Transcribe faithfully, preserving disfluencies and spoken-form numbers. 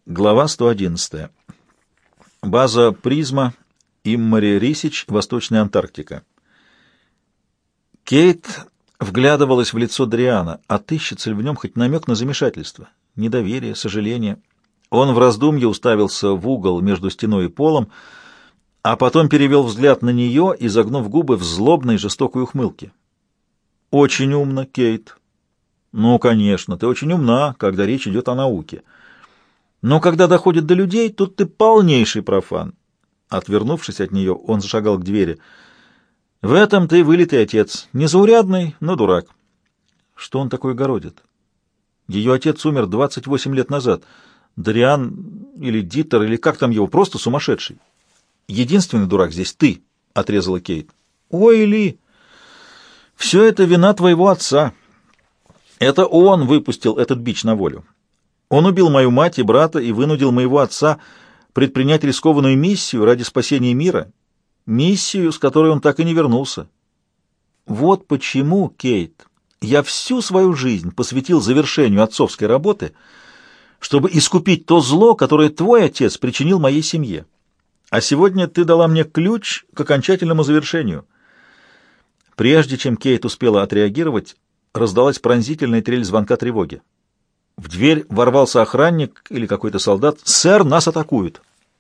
Глава сто одиннадцатая. База «Призма», Иммари Рисич, Восточная Антарктика. Кейт вглядывалась в лицо Дриана, отыщется ли в нем хоть намек на замешательство, недоверие, сожаление. Он в раздумье уставился в угол между стеной и полом, а потом перевел взгляд на нее, изогнув губы в злобной жестокой ухмылке. «Очень умно, Кейт». «Ну, конечно, ты очень умна, когда речь идет о науке. Но когда доходит до людей, тут ты полнейший профан». Отвернувшись от нее, он зашагал к двери. «В этом ты вылитый отец. Незаурядный, но дурак». Что он такое городит? Ее отец умер двадцать восемь лет назад. Дариан или Дитер, или как там его, просто сумасшедший. Единственный дурак здесь ты, — отрезала Кейт. Ой, Ли, все это вина твоего отца. Это он выпустил этот бич на волю. Он убил мою мать и брата и вынудил моего отца предпринять рискованную миссию ради спасения мира, миссию, с которой он так и не вернулся. Вот почему, Кейт, я всю свою жизнь посвятил завершению отцовской работы, чтобы искупить то зло, которое твой отец причинил моей семье. А сегодня ты дала мне ключ к окончательному завершению». Прежде чем Кейт успела отреагировать, раздалась пронзительная трель звонка тревоги. В дверь ворвался охранник или какой-то солдат. «Сэр, нас атакуют!»